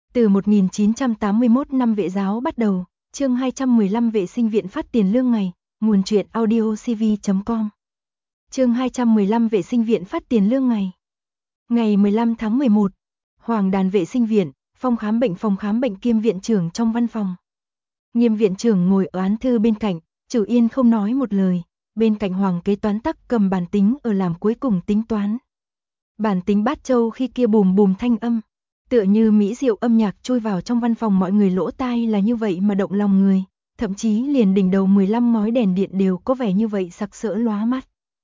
Từ 1981 năm vệ giáo bắt đầu, chương 215 vệ sinh viện phát tiền lương ngày, nguồn truyện audiocv.com. Chương 215 vệ sinh viện phát tiền lương ngày. Ngày 15 tháng 11, Hoàng Đàn vệ sinh viện, phòng khám bệnh kiêm viện trưởng trong văn phòng. Nghiêm viện trưởng ngồi ở án thư bên cạnh, Chủ Yên không nói một lời, bên cạnh Hoàng kế toán tắc cầm bàn tính ở làm cuối cùng tính toán. Bản tính bát châu khi kia bùm bùm thanh âm, tựa như mỹ diệu âm nhạc chui vào trong văn phòng, mọi người lỗ tai là như vậy mà động lòng người, thậm chí liền đỉnh đầu 15 ngói đèn điện đều có vẻ như vậy sặc sỡ lóa mắt.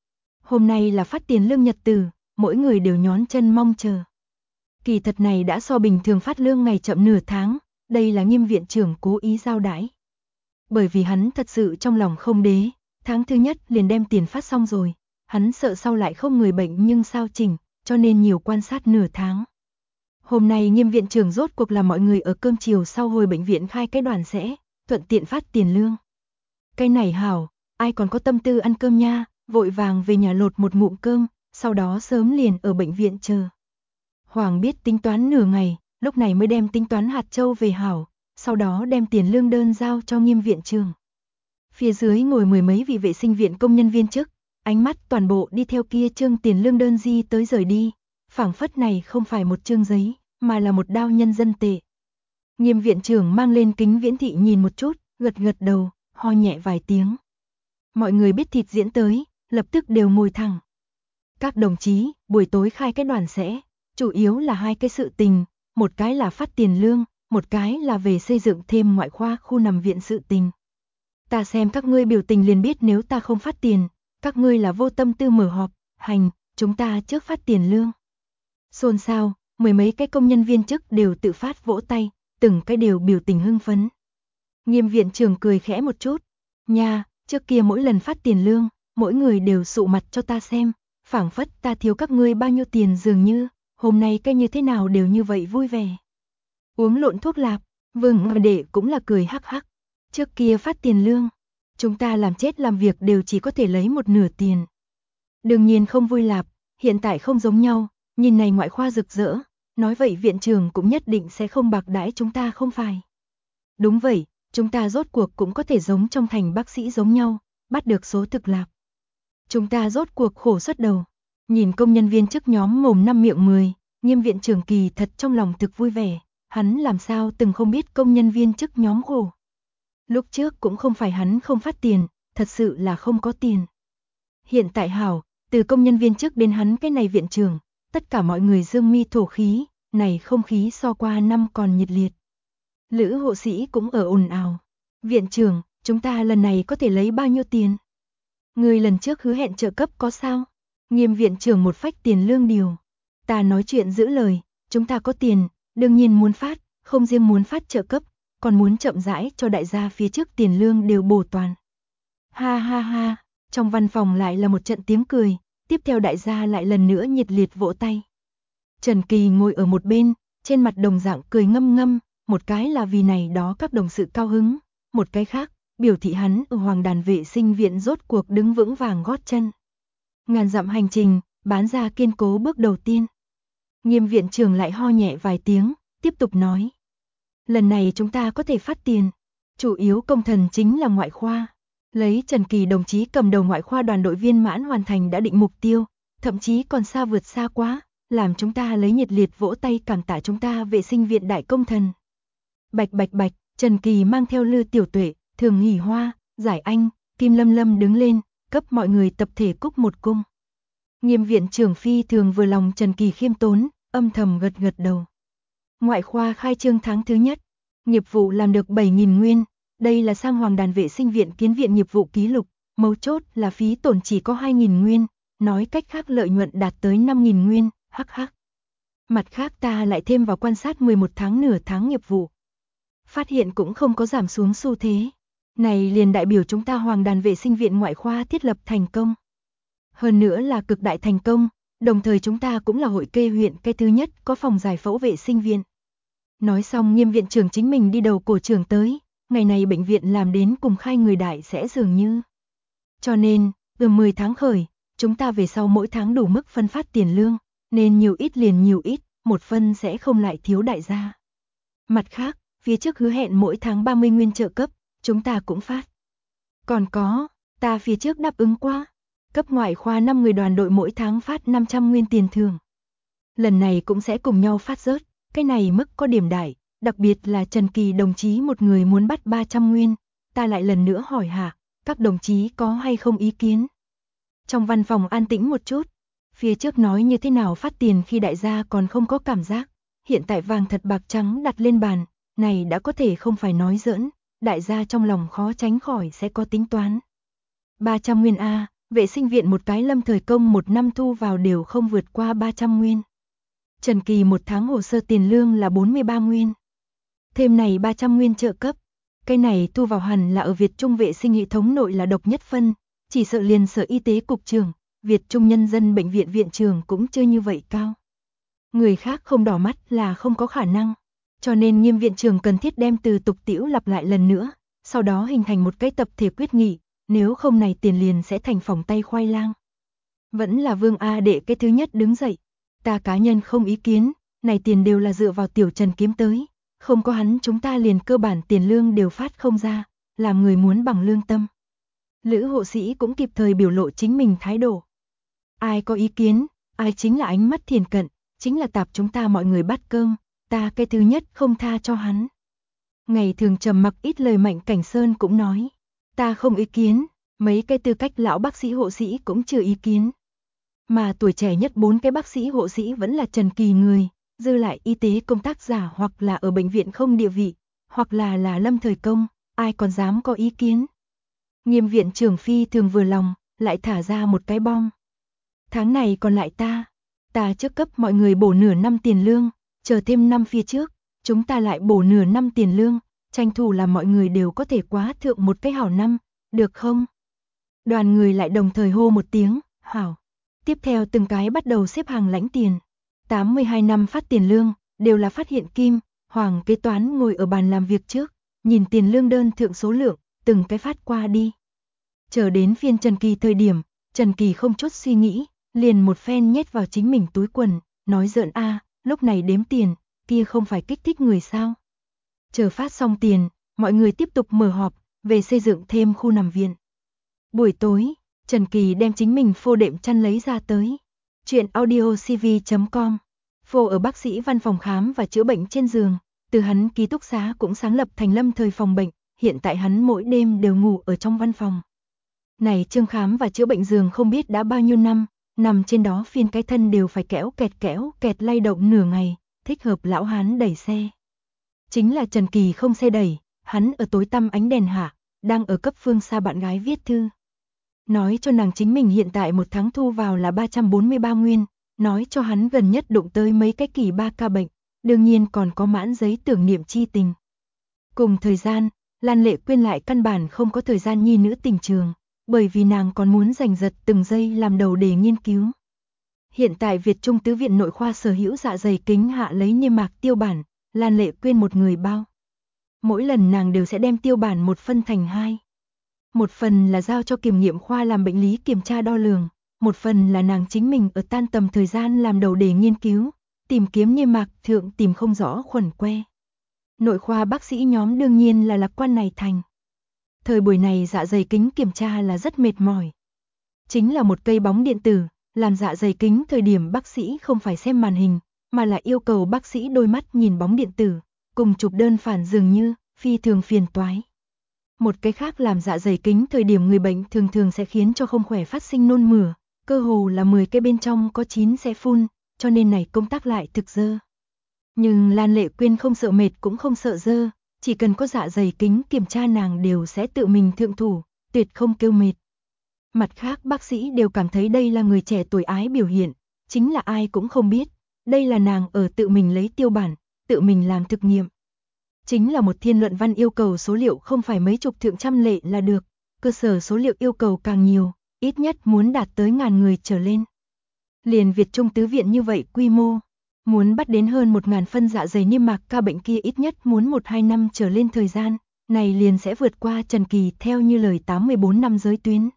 Hôm nay là phát tiền lương nhật tử, mỗi người đều nhón chân mong chờ. Kỳ thật này đã so bình thường phát lương ngày chậm nửa tháng, đây là Nghiêm viện trưởng cố ý giao đãi. Bởi vì hắn thật sự trong lòng không đế, tháng thứ nhất liền đem tiền phát xong rồi, hắn sợ sau lại không người bệnh nhưng sao chỉnh, cho nên nhiều quan sát nửa tháng. Hôm nay Nghiêm viện trưởng rốt cuộc là mọi người ở cơm chiều sau hồi bệnh viện khai cái đoàn sẽ, thuận tiện phát tiền lương. Cái này hảo, ai còn có tâm tư ăn cơm nha, vội vàng về nhà lột một ngụm cơm, sau đó sớm liền ở bệnh viện chờ. Hoàng biết tính toán nửa ngày, lúc này mới đem tính toán hạt châu về hảo, sau đó đem tiền lương đơn giao cho Nghiêm viện trưởng. Phía dưới ngồi mười mấy vị vệ sinh viện công nhân viên chức, ánh mắt toàn bộ đi theo kia trương tiền lương đơn di tới rời đi, phảng phất này không phải một trương giấy, mà là một đao nhân dân tệ. Nghiêm viện trưởng mang lên kính viễn thị nhìn một chút, gật gật đầu, ho nhẹ vài tiếng. Mọi người biết thịt diễn tới, lập tức đều ngồi thẳng. Các đồng chí, buổi tối khai cái đoàn sẽ, chủ yếu là hai cái sự tình, một cái là phát tiền lương, một cái là về xây dựng thêm ngoại khoa khu nằm viện sự tình. Ta xem các ngươi biểu tình liền biết nếu ta không phát tiền, các ngươi là vô tâm tư mở họp, hành, chúng ta trước phát tiền lương. Xôn xao, mười mấy cái công nhân viên chức đều tự phát vỗ tay, từng cái đều biểu tình hưng phấn. Nghiêm viện trưởng cười khẽ một chút, nha, trước kia mỗi lần phát tiền lương, mỗi người đều sụ mặt cho ta xem, phảng phất ta thiếu các ngươi bao nhiêu tiền dường như, hôm nay cái như thế nào đều như vậy vui vẻ. Uống lộn thuốc lạp, Vương Đệ cũng là cười hắc hắc, trước kia phát tiền lương, chúng ta làm chết làm việc đều chỉ có thể lấy một nửa tiền. Đương nhiên không vui lạp, hiện tại không giống nhau, nhìn này ngoại khoa rực rỡ, nói vậy viện trưởng cũng nhất định sẽ không bạc đãi chúng ta không phải. Đúng vậy, chúng ta rốt cuộc cũng có thể giống trong thành bác sĩ giống nhau, bắt được số thực lạp. Chúng ta rốt cuộc khổ xuất đầu, nhìn công nhân viên chức nhóm mồm năm miệng mười, Nghiêm viện trưởng kỳ thật trong lòng thực vui vẻ, hắn làm sao từng không biết công nhân viên chức nhóm khổ. Lúc trước cũng không phải hắn không phát tiền, thật sự là không có tiền. Hiện tại hảo, từ công nhân viên chức đến hắn cái này viện trưởng, tất cả mọi người dương mi thổ khí, này không khí so qua năm còn nhiệt liệt. Lữ hộ sĩ cũng ở ồn ào. Viện trưởng, chúng ta lần này có thể lấy bao nhiêu tiền? Người lần trước hứa hẹn trợ cấp có sao? Nghiêm viện trưởng một phách tiền lương điều. Ta nói chuyện giữ lời, chúng ta có tiền, đương nhiên muốn phát, không riêng muốn phát trợ cấp, còn muốn chậm rãi cho đại gia phía trước tiền lương đều bổ toàn. Ha ha ha, trong văn phòng lại là một trận tiếng cười, tiếp theo đại gia lại lần nữa nhiệt liệt vỗ tay. Trần Kỳ ngồi ở một bên, trên mặt đồng dạng cười ngâm ngâm, một cái là vì này đó các đồng sự cao hứng, một cái khác, biểu thị hắn ở Hoàng Đàn vệ sinh viện rốt cuộc đứng vững vàng gót chân. Ngàn dặm hành trình, bán ra kiên cố bước đầu tiên. Nghiêm viện trưởng lại ho nhẹ vài tiếng, tiếp tục nói. Lần này chúng ta có thể phát tiền, chủ yếu công thần chính là ngoại khoa. Lấy Trần Kỳ đồng chí cầm đầu ngoại khoa đoàn đội viên mãn hoàn thành đã định mục tiêu, thậm chí còn xa vượt xa quá, làm chúng ta lấy nhiệt liệt vỗ tay cảm tạ chúng ta vệ sinh viện đại công thần. Bạch bạch bạch, Trần Kỳ mang theo Lư Tiểu Tuệ, Thường Hỷ Hoa, Giải Anh, Kim Lâm Lâm đứng lên, cấp mọi người tập thể cúc một cung. Nghiêm viện trưởng phi thường vừa lòng Trần Kỳ khiêm tốn, âm thầm gật gật đầu. Ngoại khoa khai trương tháng thứ nhất, nghiệp vụ làm được 7.000 nguyên, đây là sang Hoàng Đàn vệ sinh viện kiến viện nghiệp vụ ký lục, mấu chốt là phí tổn chỉ có 2.000 nguyên, nói cách khác lợi nhuận đạt tới 5.000 nguyên, hắc hắc. Mặt khác ta lại thêm vào quan sát 11 tháng nửa tháng nghiệp vụ. Phát hiện cũng không có giảm xuống xu thế. Này liền đại biểu chúng ta Hoàng Đàn vệ sinh viện ngoại khoa thiết lập thành công. Hơn nữa là cực đại thành công, đồng thời chúng ta cũng là hội kê huyện cái thứ nhất có phòng giải phẫu vệ sinh viện. Nói xong Nghiêm viện trưởng chính mình đi đầu cổ trưởng tới, ngày này bệnh viện làm đến cùng khai người đại sẽ dường như. Cho nên, 10 tháng khởi, chúng ta về sau mỗi tháng đủ mức phân phát tiền lương, nên nhiều ít liền nhiều ít, một phân sẽ không lại thiếu đại gia. Mặt khác, phía trước hứa hẹn mỗi tháng 30 nguyên trợ cấp, chúng ta cũng phát. Còn có, ta phía trước đáp ứng qua, cấp ngoại khoa 5 người đoàn đội mỗi tháng phát 500 nguyên tiền thưởng. Lần này cũng sẽ cùng nhau phát rớt, cái này mức có điểm đại, đặc biệt là Trần Kỳ đồng chí một người muốn bắt 300 nguyên, ta lại lần nữa hỏi hạ, các đồng chí có hay không ý kiến. Trong văn phòng an tĩnh một chút, phía trước nói như thế nào phát tiền khi đại gia còn không có cảm giác, hiện tại vàng thật bạc trắng đặt lên bàn, này đã có thể không phải nói giỡn, đại gia trong lòng khó tránh khỏi sẽ có tính toán. 300 nguyên A, vệ sinh viện một cái lâm thời công một năm thu vào đều không vượt qua 300 nguyên. Trần Kỳ một tháng hồ sơ tiền lương là 43 nguyên. Thêm này 300 nguyên trợ cấp, cái này thu vào hẳn là ở Việt Trung vệ sinh hệ thống nội là độc nhất phân, chỉ sợ liền Sở Y tế cục trưởng, Việt Trung nhân dân bệnh viện viện trưởng cũng chưa như vậy cao. Người khác không đỏ mắt là không có khả năng, cho nên Nghiêm viện trưởng cần thiết đem từ tục tĩu lặp lại lần nữa, sau đó hình thành một cái tập thể quyết nghị, nếu không này tiền liền sẽ thành phỏng tay khoai lang. Vẫn là Vương A Đệ cái thứ nhất đứng dậy, ta cá nhân không ý kiến, này tiền đều là dựa vào Tiểu Trần kiếm tới, không có hắn chúng ta liền cơ bản tiền lương đều phát không ra, làm người muốn bằng lương tâm. Lữ hộ sĩ cũng kịp thời biểu lộ chính mình thái độ. Ai có ý kiến, ai chính là ánh mắt thiền cận, chính là tạp chúng ta mọi người bắt cơm, ta cái thứ nhất không tha cho hắn. Ngày thường trầm mặc ít lời Mạnh Cảnh Sơn cũng nói, ta không ý kiến, mấy cái tư cách lão bác sĩ hộ sĩ cũng chưa ý kiến. Mà tuổi trẻ nhất 4 cái bác sĩ hộ sĩ vẫn là Trần Kỳ người, dư lại y tế công tác giả hoặc là ở bệnh viện không địa vị, hoặc là lâm thời công, ai còn dám có ý kiến. Nghiêm viện trưởng phi thường vừa lòng, lại thả ra một cái bom. Tháng này còn lại ta trước cấp mọi người bổ nửa năm tiền lương, chờ thêm năm phía trước, chúng ta lại bổ nửa năm tiền lương, tranh thủ là mọi người đều có thể quá thượng một cái hảo năm, được không? Đoàn người lại đồng thời hô một tiếng, hảo. Tiếp theo từng cái bắt đầu xếp hàng lãnh tiền. 82 năm phát tiền lương, đều là phát hiện kim, Hoàng kế toán ngồi ở bàn làm việc trước, nhìn tiền lương đơn thượng số lượng, từng cái phát qua đi. Chờ đến phiên Trần Kỳ thời điểm, Trần Kỳ không chút suy nghĩ, liền một phen nhét vào chính mình túi quần, nói giỡn a, lúc này đếm tiền, kia không phải kích thích người sao. Chờ phát xong tiền, mọi người tiếp tục mở họp, về xây dựng thêm khu nằm viện. Buổi tối, Trần Kỳ đem chính mình phô đệm chăn lấy ra tới. Chuyện audiocv.com. Phô ở bác sĩ văn phòng khám và chữa bệnh trên giường, từ hắn ký túc xá cũng sáng lập thành lâm thời phòng bệnh, hiện tại hắn mỗi đêm đều ngủ ở trong văn phòng. Này chương khám và chữa bệnh giường không biết đã bao nhiêu năm, nằm trên đó phiên cái thân đều phải kéo kẹt lay động nửa ngày, thích hợp lão hán đẩy xe. Chính là Trần Kỳ không xe đẩy, hắn ở tối tăm ánh đèn hạ, đang ở cấp phương xa bạn gái viết thư. Nói cho nàng chính mình hiện tại một tháng thu vào là 343 nguyên, nói cho hắn gần nhất đụng tới mấy cái kỳ 3 ca bệnh, đương nhiên còn có mãn giấy tưởng niệm chi tình. Cùng thời gian, Lan Lệ Quyên lại căn bản không có thời gian nhi nữ tình trường, bởi vì nàng còn muốn giành giật từng giây làm đầu để nghiên cứu. Hiện tại Việt Trung Tứ viện nội khoa sở hữu dạ dày kính hạ lấy niêm mạc tiêu bản, Lan Lệ Quyên một người bao. Mỗi lần nàng đều sẽ đem tiêu bản một phân thành hai. Một phần là giao cho kiểm nghiệm khoa làm bệnh lý kiểm tra đo lường, một phần là nàng chính mình ở tan tầm thời gian làm đầu đề nghiên cứu, tìm kiếm niêm mạc thượng tìm không rõ khuẩn que. Nội khoa bác sĩ nhóm đương nhiên là lạc quan này thành. Thời buổi này dạ dày kính kiểm tra là rất mệt mỏi. Chính là một cây bóng điện tử, làm dạ dày kính thời điểm bác sĩ không phải xem màn hình, mà là yêu cầu bác sĩ đôi mắt nhìn bóng điện tử, cùng chụp đơn phản dường như, phi thường phiền toái. Một cái khác làm dạ dày kính thời điểm người bệnh thường thường sẽ khiến cho không khỏe phát sinh nôn mửa, cơ hồ là 10 cái bên trong có 9 sẽ phun, cho nên này công tác lại thực dơ. Nhưng Lan Lệ Quyên không sợ mệt cũng không sợ dơ, chỉ cần có dạ dày kính kiểm tra nàng đều sẽ tự mình thượng thủ, tuyệt không kêu mệt. Mặt khác bác sĩ đều cảm thấy đây là người trẻ tuổi ái biểu hiện, chính là ai cũng không biết, đây là nàng ở tự mình lấy tiêu bản, tự mình làm thực nghiệm. Chính là một thiên luận văn yêu cầu số liệu không phải mấy chục thượng trăm lệ là được, cơ sở số liệu yêu cầu càng nhiều, ít nhất muốn đạt tới 1000 người trở lên. Liền Việt Trung Tứ viện như vậy quy mô, muốn bắt đến hơn 1000 phân dạ dày niêm mạc ca bệnh kia ít nhất muốn 1-2 năm trở lên thời gian, này liền sẽ vượt qua Trần Kỳ theo như lời 84 năm giới tuyến.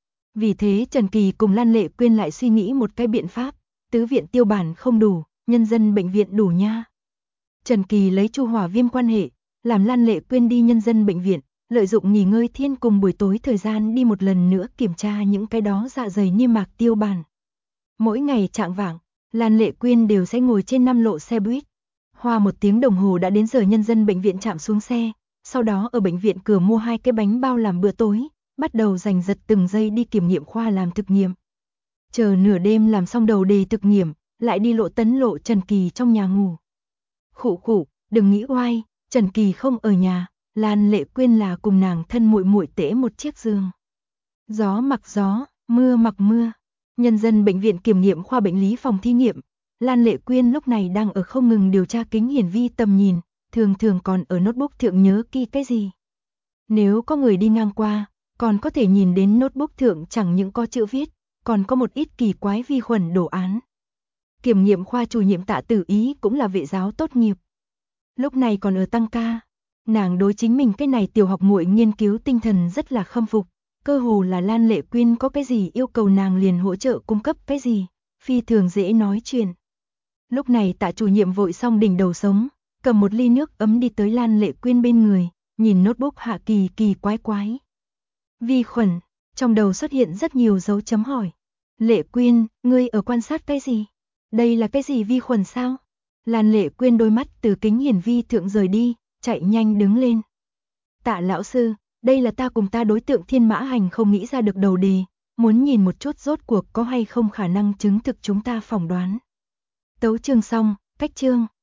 Vì thế Trần Kỳ cùng Lan Lệ Quyên lại suy nghĩ một cái biện pháp, tứ viện tiêu bản không đủ, nhân dân bệnh viện đủ nha. Trần Kỳ lấy Chu Hỏa Viêm quan hệ, làm Lan Lệ Quyên đi nhân dân bệnh viện, lợi dụng nghỉ ngơi thiên cùng buổi tối thời gian đi một lần nữa kiểm tra những cái đó dạ dày niêm mạc tiêu bản. Mỗi ngày chạng vạng, Lan Lệ Quyên đều sẽ ngồi trên 5 lộ xe buýt. Hoa 1 tiếng đồng hồ đã đến giờ nhân dân bệnh viện trạm xuống xe, sau đó ở bệnh viện cửa mua 2 cái bánh bao làm bữa tối, bắt đầu giành giật từng giây đi kiểm nghiệm khoa làm thực nghiệm. Chờ nửa đêm làm xong đầu đề thực nghiệm, lại đi lộ Tấn Lộ Trần Kỳ trong nhà ngủ. Khụ khụ, đừng nghĩ oai, Trần Kỳ không ở nhà, Lan Lệ Quyên là cùng nàng thân muội muội tễ một chiếc giường. Gió mặc gió, mưa mặc mưa. Nhân dân bệnh viện kiểm nghiệm khoa bệnh lý phòng thí nghiệm, Lan Lệ Quyên lúc này đang ở không ngừng điều tra kính hiển vi tầm nhìn, thường thường còn ở notebook thượng nhớ kỹ cái gì. Nếu có người đi ngang qua, còn có thể nhìn đến notebook thượng chẳng những có chữ viết, còn có một ít kỳ quái vi khuẩn đồ án. Kiểm nghiệm khoa chủ nhiệm Tạ Tử Ý cũng là vệ giáo tốt nghiệp. Lúc này còn ở tăng ca, nàng đối chính mình cái này tiểu học muội nghiên cứu tinh thần rất là khâm phục, cơ hồ là Lan Lệ Quyên có cái gì yêu cầu nàng liền hỗ trợ cung cấp cái gì, phi thường dễ nói chuyện. Lúc này Tạ chủ nhiệm vội xong đỉnh đầu sống, cầm một ly nước ấm đi tới Lan Lệ Quyên bên người, nhìn notebook hạ kỳ kỳ quái quái. Vi khuẩn, trong đầu xuất hiện rất nhiều dấu chấm hỏi. Lệ Quyên, ngươi ở quan sát cái gì? Đây là cái gì vi khuẩn sao? Lan Lệ Quyên đôi mắt từ kính hiển vi thượng rời đi, chạy nhanh đứng lên. Tạ lão sư, đây là ta cùng ta đối tượng Thiên Mã Hành không nghĩ ra được đầu đề, muốn nhìn một chút rốt cuộc có hay không khả năng chứng thực chúng ta phỏng đoán. Tấu chương xong, cách chương.